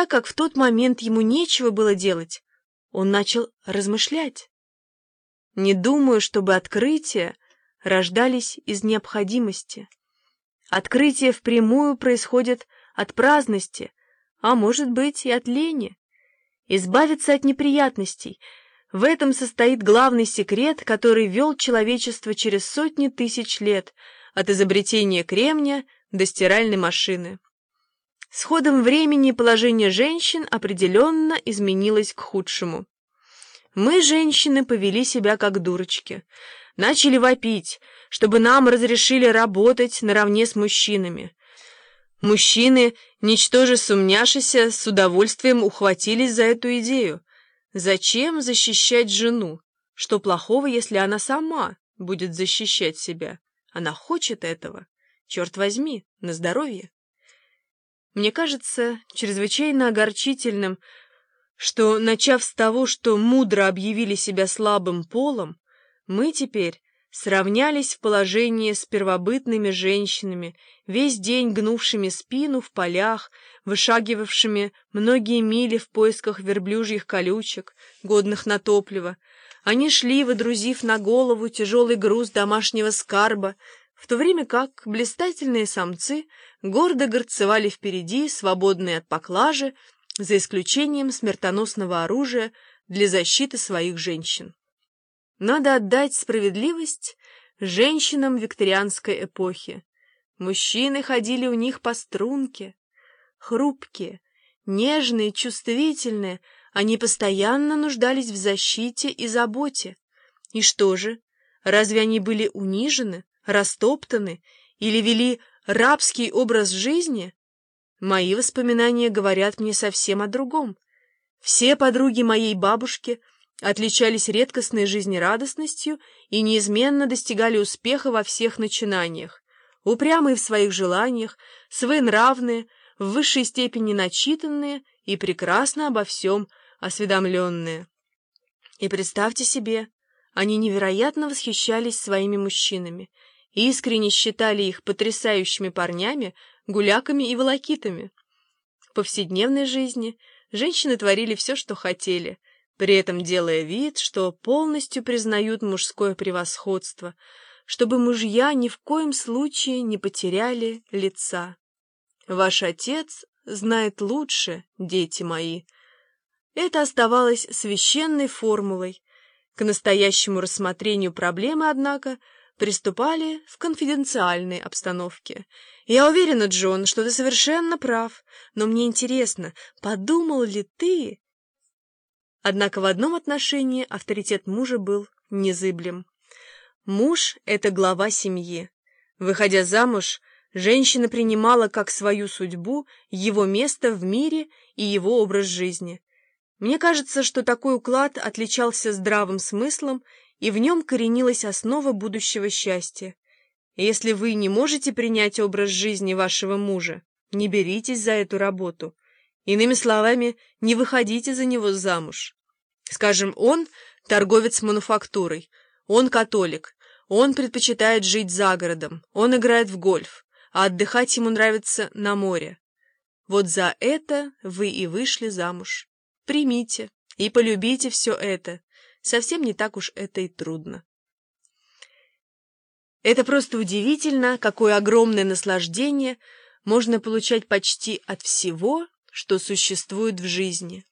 так как в тот момент ему нечего было делать, он начал размышлять. Не думаю, чтобы открытия рождались из необходимости. Открытия впрямую происходят от праздности, а может быть и от лени. Избавиться от неприятностей — в этом состоит главный секрет, который вел человечество через сотни тысяч лет, от изобретения кремня до стиральной машины. С ходом времени положение женщин определенно изменилось к худшему. Мы, женщины, повели себя как дурочки, начали вопить, чтобы нам разрешили работать наравне с мужчинами. Мужчины, ничтоже сумняшися, с удовольствием ухватились за эту идею. Зачем защищать жену? Что плохого, если она сама будет защищать себя? Она хочет этого. Черт возьми, на здоровье. Мне кажется чрезвычайно огорчительным, что, начав с того, что мудро объявили себя слабым полом, мы теперь сравнялись в положении с первобытными женщинами, весь день гнувшими спину в полях, вышагивавшими многие мили в поисках верблюжьих колючек, годных на топливо. Они шли, водрузив на голову тяжелый груз домашнего скарба, в то время как блистательные самцы гордо горцевали впереди, свободные от поклажи, за исключением смертоносного оружия для защиты своих женщин. Надо отдать справедливость женщинам викторианской эпохи. Мужчины ходили у них по струнке. Хрупкие, нежные, чувствительные, они постоянно нуждались в защите и заботе. И что же, разве они были унижены, растоптаны или вели рабский образ жизни? Мои воспоминания говорят мне совсем о другом. Все подруги моей бабушки отличались редкостной жизнерадостностью и неизменно достигали успеха во всех начинаниях, упрямые в своих желаниях, своенравные, в высшей степени начитанные и прекрасно обо всем осведомленные. И представьте себе, они невероятно восхищались своими мужчинами, искренне считали их потрясающими парнями, гуляками и волокитами. В повседневной жизни женщины творили все, что хотели, при этом делая вид, что полностью признают мужское превосходство, чтобы мужья ни в коем случае не потеряли лица. Ваш отец знает лучше, дети мои. Это оставалось священной формулой. К настоящему рассмотрению проблемы, однако, приступали в конфиденциальной обстановке. Я уверена, Джон, что ты совершенно прав, но мне интересно, подумал ли ты... Однако в одном отношении авторитет мужа был незыблем. Муж — это глава семьи. Выходя замуж, женщина принимала как свою судьбу его место в мире и его образ жизни. Мне кажется, что такой уклад отличался здравым смыслом, и в нем коренилась основа будущего счастья. Если вы не можете принять образ жизни вашего мужа, не беритесь за эту работу. Иными словами, не выходите за него замуж. Скажем, он торговец мануфактурой, он католик, он предпочитает жить за городом, он играет в гольф, а отдыхать ему нравится на море. Вот за это вы и вышли замуж. Примите и полюбите все это. Совсем не так уж это и трудно. Это просто удивительно, какое огромное наслаждение можно получать почти от всего, что существует в жизни.